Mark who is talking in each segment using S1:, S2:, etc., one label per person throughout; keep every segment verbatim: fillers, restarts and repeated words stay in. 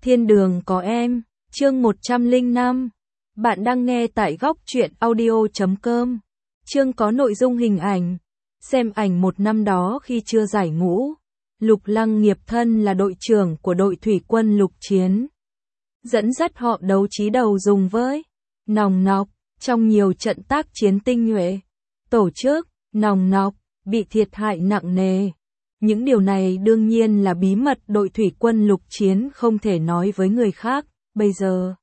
S1: Thiên đường có em, chương một trăm lẻ năm. Bạn đang nghe tại góc truyện audio chấm com. Chương có nội dung hình ảnh. Xem ảnh một năm đó khi chưa giải ngũ. Lục Lăng nghiệp thân là đội trưởng của đội thủy quân lục chiến. Dẫn dắt họ đấu trí đầu dùng với nòng nọc, trong nhiều trận tác chiến tinh nhuệ. Tổ chức, nòng nọc, bị thiệt hại nặng nề. Những điều này đương nhiên là bí mật đội thủy quân lục chiến không thể nói với người khác, bây giờ.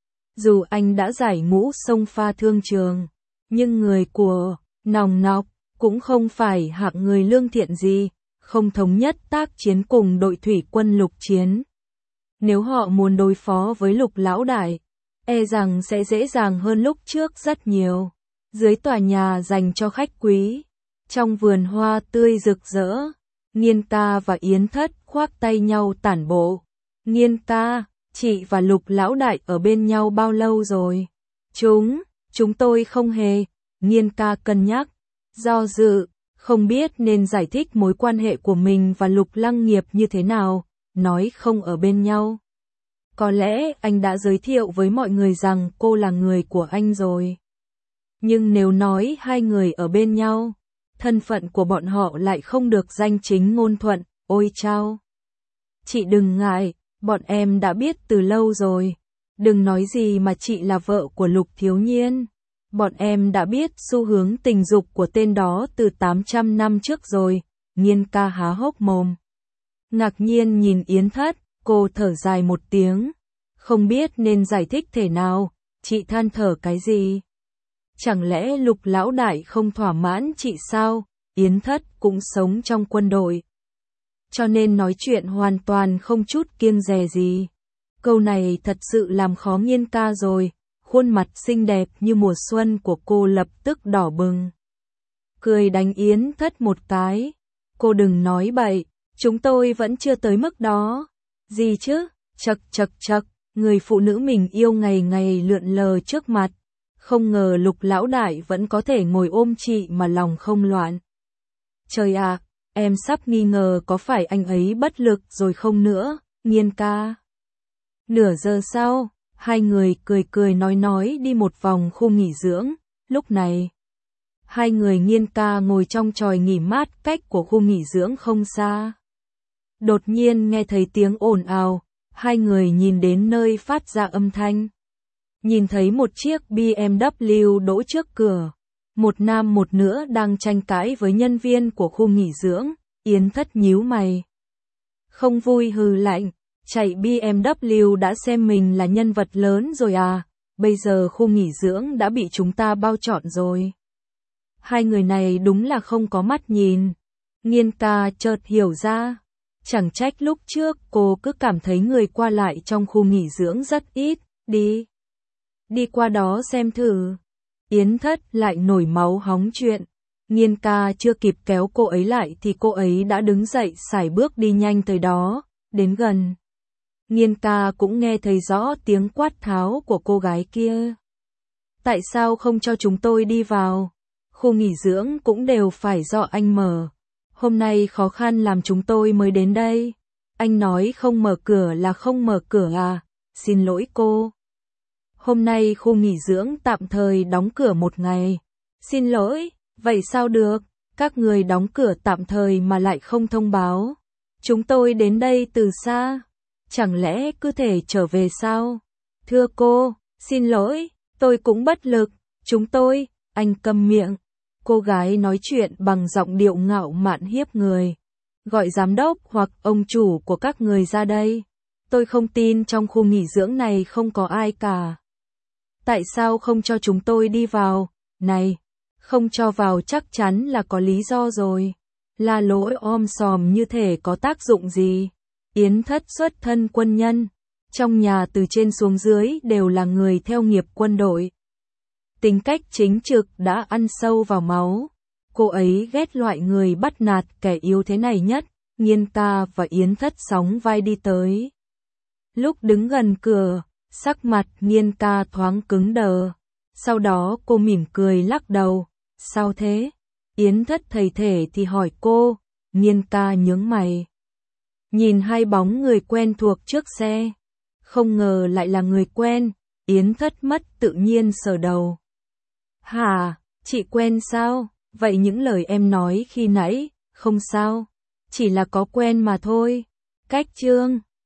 S1: Dù anh đã giải ngũ xông pha thương trường, nhưng người của nòng nọc cũng không phải hạng người lương thiện gì, không thống nhất tác chiến cùng đội thủy quân lục chiến. Nếu họ muốn đối phó với Lục lão đại, e rằng sẽ dễ dàng hơn lúc trước rất nhiều. Dưới tòa nhà dành cho khách quý, trong vườn hoa tươi rực rỡ, Nghiên ca và Yến Thất khoác tay nhau tản bộ. Nghiên ca, chị và Lục lão đại ở bên nhau bao lâu rồi? Chúng, chúng tôi không hề. Nghiên ca cân nhắc, do dự, không biết nên giải thích mối quan hệ của mình và Lục Lăng nghiệp như thế nào, nói không ở bên nhau. Có lẽ anh đã giới thiệu với mọi người rằng cô là người của anh rồi. Nhưng nếu nói hai người ở bên nhau, thân phận của bọn họ lại không được danh chính ngôn thuận, ôi chao. Chị đừng ngại, bọn em đã biết từ lâu rồi. Đừng nói gì mà chị là vợ của Lục thiếu nhiên. Bọn em đã biết xu hướng tình dục của tên đó từ tám trăm năm trước rồi. Nghiên ca há hốc mồm. Ngạc nhiên nhìn Yến Thất, cô thở dài một tiếng. Không biết nên giải thích thế nào, chị than thở cái gì? Chẳng lẽ Lục lão đại không thỏa mãn chị sao? Yến Thất cũng sống trong quân đội, cho nên nói chuyện hoàn toàn không chút kiêng dè gì. Câu này thật sự làm khó Nghiên ca rồi, khuôn mặt xinh đẹp như mùa xuân của cô lập tức đỏ bừng. Cười đánh Yến Thất một cái. Cô đừng nói bậy, chúng tôi vẫn chưa tới mức đó. Gì chứ? Chậc chậc chậc, người phụ nữ mình yêu ngày ngày lượn lờ trước mặt. Không ngờ Lục lão đại vẫn có thể ngồi ôm chị mà lòng không loạn. Trời ạ, em sắp nghi ngờ có phải anh ấy bất lực rồi không nữa, Nghiên ca. Nửa giờ sau, hai người cười cười nói nói đi một vòng khu nghỉ dưỡng. Lúc này, hai người Nghiên ca ngồi trong chòi nghỉ mát cách của khu nghỉ dưỡng không xa. Đột nhiên nghe thấy tiếng ồn ào, hai người nhìn đến nơi phát ra âm thanh. Nhìn thấy một chiếc B M W đỗ trước cửa. Một nam một nữ đang tranh cãi với nhân viên của khu nghỉ dưỡng. Yến Thất nhíu mày. Không vui hừ lạnh. Chạy B M W đã xem mình là nhân vật lớn rồi à. Bây giờ khu nghỉ dưỡng đã bị chúng ta bao trọn rồi. Hai người này đúng là không có mắt nhìn. Nghiên ca chợt hiểu ra. Chẳng trách lúc trước cô cứ cảm thấy người qua lại trong khu nghỉ dưỡng rất ít. Đi. Đi qua đó xem thử. Yến Thất lại nổi máu hóng chuyện. Nghiên ca chưa kịp kéo cô ấy lại thì cô ấy đã đứng dậy sải bước đi nhanh tới đó, đến gần. Nghiên ca cũng nghe thấy rõ tiếng quát tháo của cô gái kia. Tại sao không cho chúng tôi đi vào? Khu nghỉ dưỡng cũng đều phải do anh mở. Hôm nay khó khăn làm chúng tôi mới đến đây. Anh nói không mở cửa là không mở cửa à? Xin lỗi cô. Hôm nay khu nghỉ dưỡng tạm thời đóng cửa một ngày. Xin lỗi, vậy sao được? Các người đóng cửa tạm thời mà lại không thông báo. Chúng tôi đến đây từ xa. Chẳng lẽ cứ thể trở về sao? Thưa cô, xin lỗi, tôi cũng bất lực. Chúng tôi, anh câm miệng. Cô gái nói chuyện bằng giọng điệu ngạo mạn hiếp người. Gọi giám đốc hoặc ông chủ của các người ra đây. Tôi không tin trong khu nghỉ dưỡng này không có ai cả. Tại sao không cho chúng tôi đi vào? Này, không cho vào chắc chắn là có lý do rồi. La lỗi om sòm như thể có tác dụng gì. Yến Thất xuất thân quân nhân. Trong nhà từ trên xuống dưới đều là người theo nghiệp quân đội. Tính cách chính trực đã ăn sâu vào máu. Cô ấy ghét loại người bắt nạt kẻ yếu thế này nhất. Nghiên ca và Yến Thất sóng vai đi tới. Lúc đứng gần cửa, sắc mặt Nghiên ca thoáng cứng đờ. Sau đó cô mỉm cười lắc đầu. Sao thế? Yến Thất thầy thể thì hỏi cô. Nghiên ca nhướng mày. Nhìn hai bóng người quen thuộc trước xe. không ngờ lại là người quen, Yến Thất mất tự nhiên sờ đầu. Hả, chị quen sao? Vậy những lời em nói khi nãy, không sao, chỉ là có quen mà thôi. Cách Trương